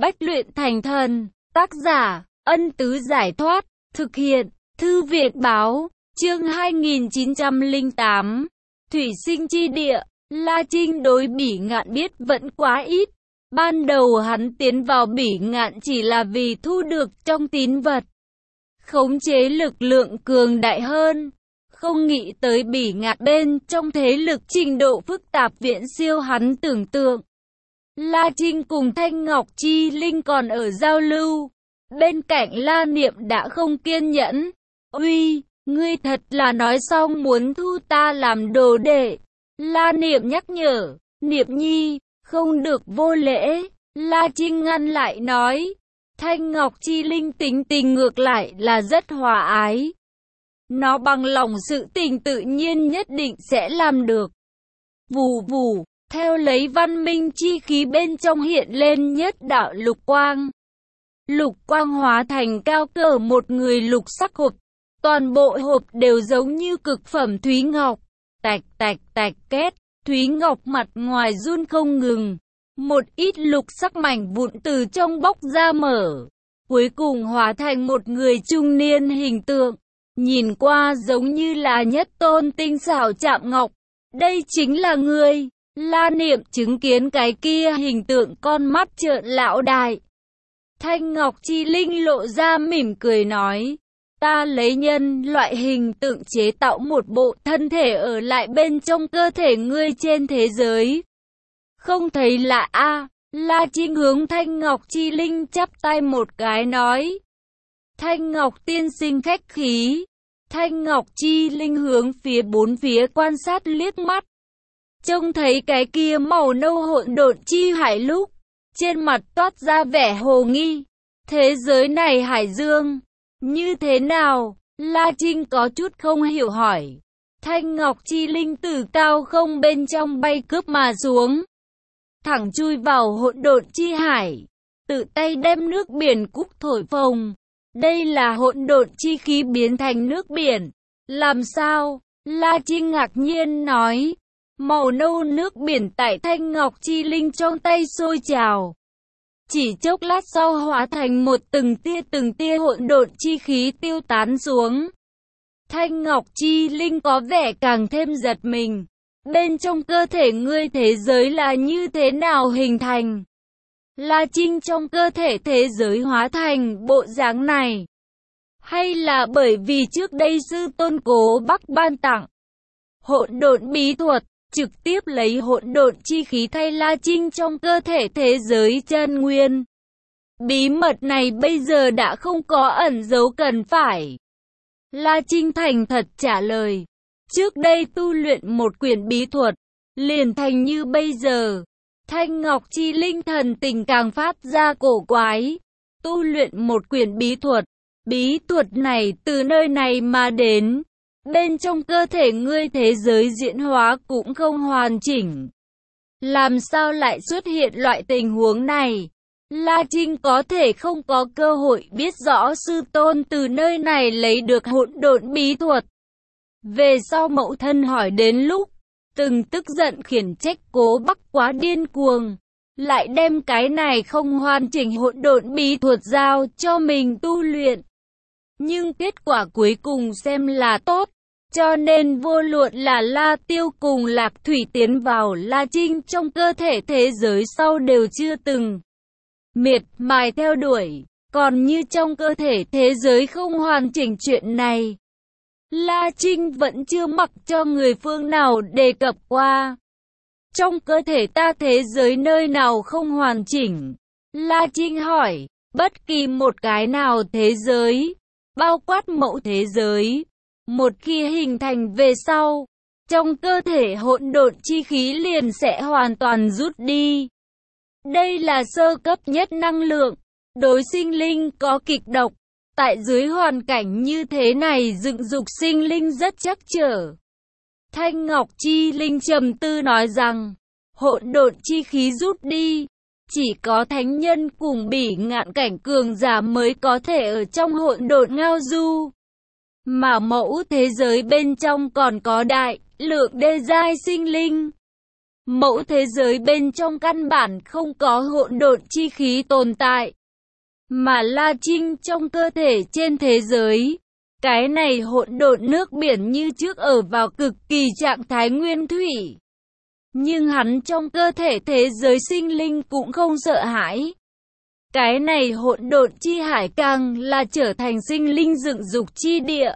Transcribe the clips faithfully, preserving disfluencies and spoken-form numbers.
Bách luyện thành thần. Tác giả, Ân Tứ Giải Thoát. Thực hiện, Thư Viện Báo. Chương hai nghìn chín trăm lẻ tám. Thủy sinh chi địa. La Trinh đối Bỉ Ngạn biết vẫn quá ít. Ban đầu hắn tiến vào Bỉ Ngạn chỉ là vì thu được trong tín vật khống chế lực lượng cường đại hơn. Không nghĩ tới Bỉ Ngạn bên trong thế lực trình độ phức tạp viễn siêu hắn tưởng tượng. La Trinh cùng Thanh Ngọc Chi Linh còn ở giao lưu. Bên cạnh La Niệm đã không kiên nhẫn. Uy, ngươi thật là nói xong muốn thu ta làm đồ đệ. La Niệm nhắc nhở. Niệm nhi, không được vô lễ. La Trinh ngăn lại nói. Thanh Ngọc Chi Linh tính tình ngược lại là rất hòa ái. Nó bằng lòng sự tình tự nhiên nhất định sẽ làm được. Vù vù, theo lấy văn minh chi khí bên trong hiện lên nhất đạo lục quang. Lục quang hóa thành cao cỡ một người lục sắc hộp. Toàn bộ hộp đều giống như cực phẩm thúy ngọc. Tạch tạch tạch két, thúy ngọc mặt ngoài run không ngừng. Một ít lục sắc mảnh vụn từ trong bóc ra mở. Cuối cùng hóa thành một người trung niên hình tượng. Nhìn qua giống như là nhất tôn tinh xảo chạm ngọc. Đây chính là ngươi. La Niệm chứng kiến cái kia hình tượng con mắt trợn lão đại. Thanh Ngọc Chi Linh lộ ra mỉm cười nói. Ta lấy nhân loại hình tượng chế tạo một bộ thân thể ở lại bên trong cơ thể ngươi trên thế giới. Không thấy lạ a à? La Trinh hướng Thanh Ngọc Chi Linh chắp tay một cái nói. Thanh Ngọc tiên sinh khách khí. Thanh Ngọc Chi Linh hướng phía bốn phía quan sát liếc mắt. Trông thấy cái kia màu nâu hỗn độn chi hải lúc. Trên mặt toát ra vẻ hồ nghi. Thế giới này hải dương. Như thế nào? La Trinh có chút không hiểu hỏi. Thanh Ngọc Chi Linh từ cao không bên trong bay cướp mà xuống. Thẳng chui vào hỗn độn chi hải. Tự tay đem nước biển cúc thổi phồng. Đây là hỗn độn chi khí biến thành nước biển. Làm sao? La Trinh ngạc nhiên nói. Màu nâu nước biển tại Thanh Ngọc Chi Linh trong tay sôi trào. Chỉ chốc lát sau hóa thành một từng tia từng tia hỗn độn chi khí tiêu tán xuống. Thanh Ngọc Chi Linh có vẻ càng thêm giật mình. Bên trong cơ thể ngươi thế giới là như thế nào hình thành? La Trinh trong cơ thể thế giới hóa thành bộ dáng này. Hay là bởi vì trước đây sư tôn Cố Bắc ban tặng hỗn độn bí thuật, trực tiếp lấy hỗn độn chi khí thay La Trinh trong cơ thể thế giới chân nguyên. Bí mật này bây giờ đã không có ẩn giấu cần phải. La Trinh thành thật trả lời. Trước đây tu luyện một quyển bí thuật, liền thành như bây giờ. Thanh Ngọc Chi Linh thần tình càng phát ra cổ quái. Tu luyện một quyển bí thuật, bí thuật này từ nơi này mà đến. Bên trong cơ thể ngươi thế giới diễn hóa cũng không hoàn chỉnh. Làm sao lại xuất hiện loại tình huống này? La Trinh có thể không có cơ hội biết rõ sư tôn từ nơi này lấy được hỗn độn bí thuật. Về sau mẫu thân hỏi đến lúc, từng tức giận khiển trách Cố Bắc quá điên cuồng. Lại đem cái này không hoàn chỉnh hỗn độn bí thuật giao cho mình tu luyện. Nhưng kết quả cuối cùng xem là tốt. Cho nên vô luận là La Tiêu cùng Lạc Thủy tiến vào La Trinh trong cơ thể thế giới sau đều chưa từng miệt mài theo đuổi. Còn như trong cơ thể thế giới không hoàn chỉnh chuyện này, La Trinh vẫn chưa mặc cho người phương nào đề cập qua. Trong cơ thể ta thế giới nơi nào không hoàn chỉnh? La Trinh hỏi. Bất kỳ một cái nào thế giới, bao quát mẫu thế giới. Một khi hình thành về sau, trong cơ thể hỗn độn chi khí liền sẽ hoàn toàn rút đi. Đây là sơ cấp nhất năng lượng, đối sinh linh có kịch độc. Tại dưới hoàn cảnh như thế này dựng dục sinh linh rất chắc trở. Thanh Ngọc Chi Linh trầm tư nói rằng, hỗn độn chi khí rút đi. Chỉ có thánh nhân cùng Bỉ Ngạn cảnh cường giả mới có thể ở trong hỗn độn ngao du. Mà mẫu thế giới bên trong còn có đại lượng đê giai sinh linh. Mẫu thế giới bên trong căn bản không có hỗn độn chi khí tồn tại, mà La Trinh trong cơ thể trên thế giới. Cái này hỗn độn nước biển như trước ở vào cực kỳ trạng thái nguyên thủy. Nhưng hắn trong cơ thể thế giới sinh linh cũng không sợ hãi. Cái này hỗn độn chi hải càng là trở thành sinh linh dựng dục chi địa.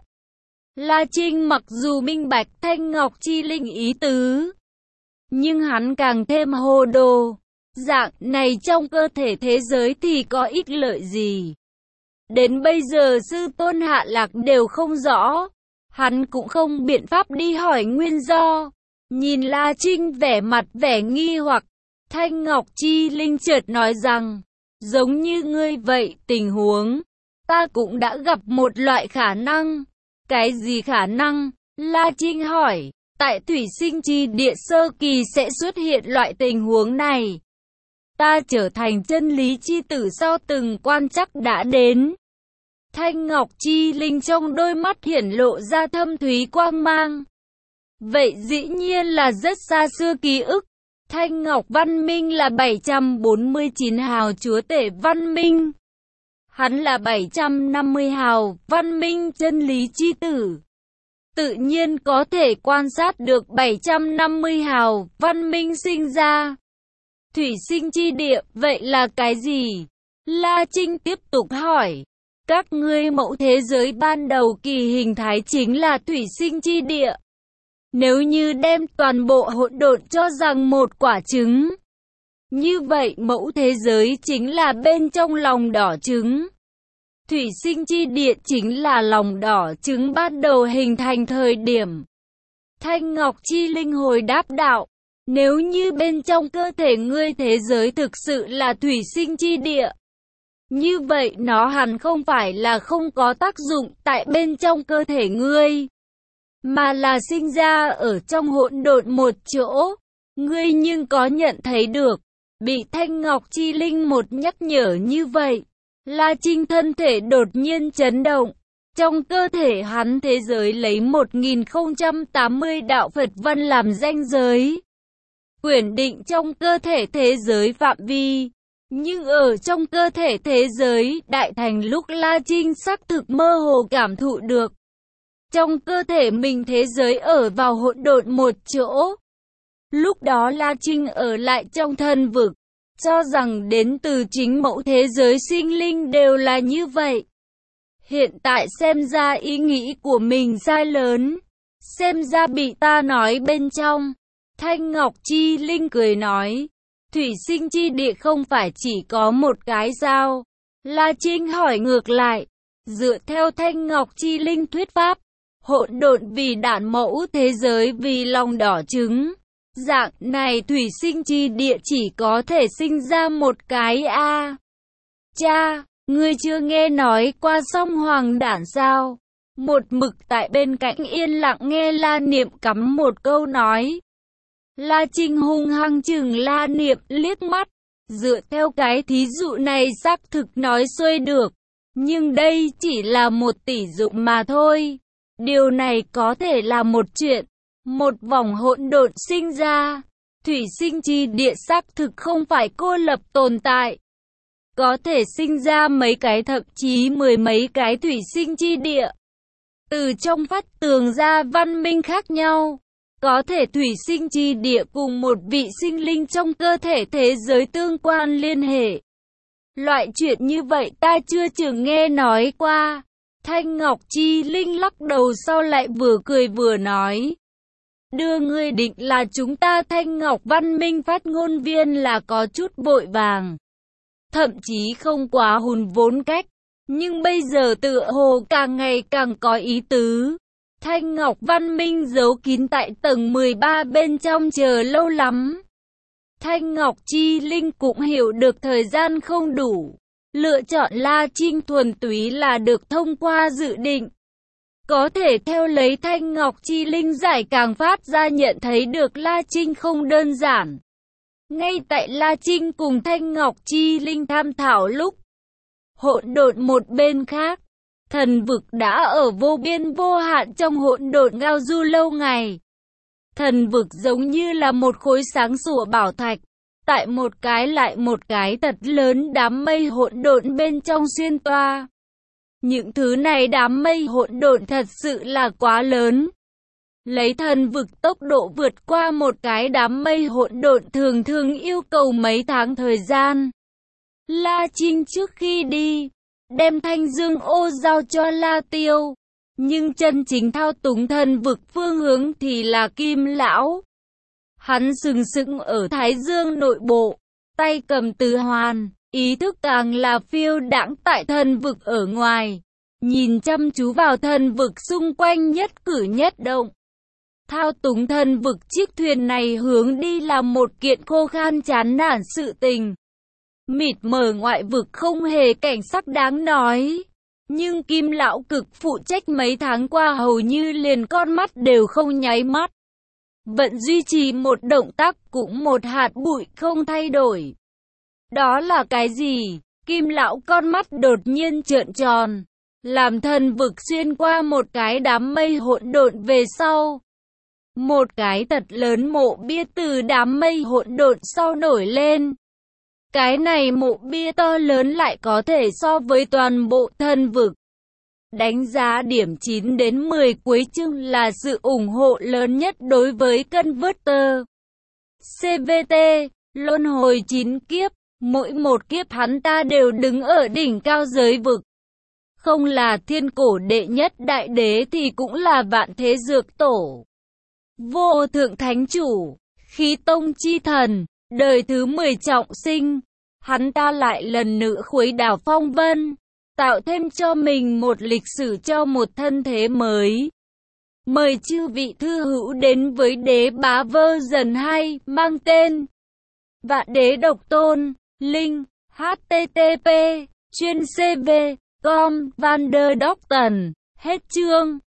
La Trinh mặc dù minh bạch Thanh Ngọc chi linh ý tứ, nhưng hắn càng thêm hồ đồ. Dạng này trong cơ thể thế giới thì có ích lợi gì? Đến bây giờ sư tôn Hạ Lạc đều không rõ. Hắn cũng không biện pháp đi hỏi nguyên do. Nhìn La Trinh vẻ mặt vẻ nghi hoặc, Thanh Ngọc chi linh chợt nói rằng, giống như ngươi vậy tình huống, ta cũng đã gặp một loại khả năng. Cái gì khả năng? La Trinh hỏi. Tại thủy sinh chi địa sơ kỳ sẽ xuất hiện loại tình huống này. Ta trở thành chân lý chi tử sau từng quan chắc đã đến. Thanh Ngọc chi linh trong đôi mắt hiển lộ ra thâm thúy quang mang. Vậy dĩ nhiên là rất xa xưa ký ức. Thanh Ngọc văn minh là bảy trăm bốn mươi chín hào chúa tể văn minh. Hắn là bảy trăm năm mươi hào văn minh chân lý chi tử. Tự nhiên có thể quan sát được bảy trăm năm mươi hào văn minh sinh ra. Thủy sinh chi địa, vậy là cái gì? La Trinh tiếp tục hỏi. Các ngươi mẫu thế giới ban đầu kỳ hình thái chính là thủy sinh chi địa. Nếu như đem toàn bộ hỗn độn cho rằng một quả trứng, như vậy mẫu thế giới chính là bên trong lòng đỏ trứng. Thủy sinh chi địa chính là lòng đỏ trứng ban đầu hình thành thời điểm. Thanh Ngọc chi linh hồi đáp đạo, nếu như bên trong cơ thể ngươi thế giới thực sự là thủy sinh chi địa, như vậy nó hẳn không phải là không có tác dụng tại bên trong cơ thể ngươi, mà là sinh ra ở trong hỗn độn một chỗ. Ngươi nhưng có nhận thấy được, bị Thanh Ngọc chi linh một nhắc nhở như vậy, La Trinh thân thể đột nhiên chấn động. Trong cơ thể hắn thế giới lấy một nghìn không trăm tám mươi đạo Phật văn làm ranh giới, quyển định trong cơ thể thế giới phạm vi. Nhưng ở trong cơ thể thế giới đại thành lúc La Trinh xác thực mơ hồ cảm thụ được, trong cơ thể mình thế giới ở vào hỗn độn một chỗ. Lúc đó La Trinh ở lại trong thân vực, cho rằng đến từ chính mẫu thế giới sinh linh đều là như vậy. Hiện tại xem ra ý nghĩ của mình sai lớn, xem ra bị ta nói bên trong. Thanh Ngọc chi linh cười nói, thủy sinh chi địa không phải chỉ có một cái sao? La Trinh hỏi ngược lại, dựa theo Thanh Ngọc chi linh thuyết pháp, hỗn độn vì đản mẫu thế giới vì lòng đỏ trứng. Dạng này thủy sinh chi địa chỉ có thể sinh ra một cái a. À. Cha, ngươi chưa nghe nói qua song hoàng đản sao? Một mực tại bên cạnh yên lặng nghe La Niệm cắm một câu nói. La Trinh hung hăng chừng La Niệm liếc mắt, dựa theo cái thí dụ này xác thực nói xuôi được, nhưng đây chỉ là một tỷ dụ mà thôi. Điều này có thể là một chuyện, một vòng hỗn độn sinh ra, thủy sinh chi địa xác thực không phải cô lập tồn tại. Có thể sinh ra mấy cái thậm chí mười mấy cái thủy sinh chi địa. Từ trong phát tường ra văn minh khác nhau. Có thể thủy sinh chi địa cùng một vị sinh linh trong cơ thể thế giới tương quan liên hệ. Loại chuyện như vậy ta chưa từng nghe nói qua. Thanh Ngọc chi linh lắc đầu sau lại vừa cười vừa nói. Đưa ngươi định là chúng ta Thanh Ngọc văn minh phát ngôn viên là có chút vội vàng. Thậm chí không quá hùn vốn cách. Nhưng bây giờ tựa hồ càng ngày càng có ý tứ. Thanh Ngọc văn minh giấu kín tại tầng mười ba bên trong chờ lâu lắm. Thanh Ngọc chi linh cũng hiểu được thời gian không đủ. Lựa chọn La Trinh thuần túy là được thông qua dự định. Có thể theo lấy Thanh Ngọc chi linh giải càng phát ra nhận thấy được La Trinh không đơn giản. Ngay tại La Trinh cùng Thanh Ngọc chi linh tham thảo lúc, hỗn độn một bên khác, thần vực đã ở vô biên vô hạn trong hỗn độn ngao du lâu ngày. Thần vực giống như là một khối sáng sủa bảo thạch, tại một cái lại một cái thật lớn đám mây hỗn độn bên trong xuyên toa. Những thứ này đám mây hỗn độn thật sự là quá lớn. Lấy thần vực tốc độ vượt qua một cái đám mây hỗn độn thường thường yêu cầu mấy tháng thời gian. La Trinh trước khi đi, đem thanh dương ô giao cho La Tiêu. Nhưng chân chính thao túng thần vực phương hướng thì là Kim Lão. Hắn sừng sững ở Thái Dương nội bộ, tay cầm từ hoàn, ý thức càng là phiêu đãng tại thần vực ở ngoài, nhìn chăm chú vào thần vực xung quanh nhất cử nhất động. Thao túng thần vực chiếc thuyền này hướng đi là một kiện khô khan chán nản sự tình. Mịt mờ ngoại vực không hề cảnh sắc đáng nói. Nhưng Kim Lão cực phụ trách mấy tháng qua hầu như liền con mắt đều không nháy mắt. Vẫn duy trì một động tác cũng một hạt bụi không thay đổi. Đó là cái gì? Kim Lão con mắt đột nhiên trợn tròn. Làm thần vực xuyên qua một cái đám mây hỗn độn về sau. Một cái thật lớn mộ bia từ đám mây hỗn độn sau nổi lên. Cái này mộ bia to lớn lại có thể so với toàn bộ thần vực. Đánh giá điểm chín đến mười cuối chương là sự ủng hộ lớn nhất đối với Converter. xê vê tê, luân hồi chín kiếp, mỗi một kiếp hắn ta đều đứng ở đỉnh cao giới vực. Không là thiên cổ đệ nhất đại đế thì cũng là vạn thế dược tổ. Vô thượng thánh chủ, khí tông chi thần, đời thứ mười trọng sinh. Hắn ta lại lần nữa khuấy đảo phong vân, tạo thêm cho mình một lịch sử cho một thân thế mới. Mời chư vị thư hữu đến với Đế Bá Version hai mang tên Vạn Đế Độc Tôn, link http chuyên cv com Vanderdocton. Hết chương.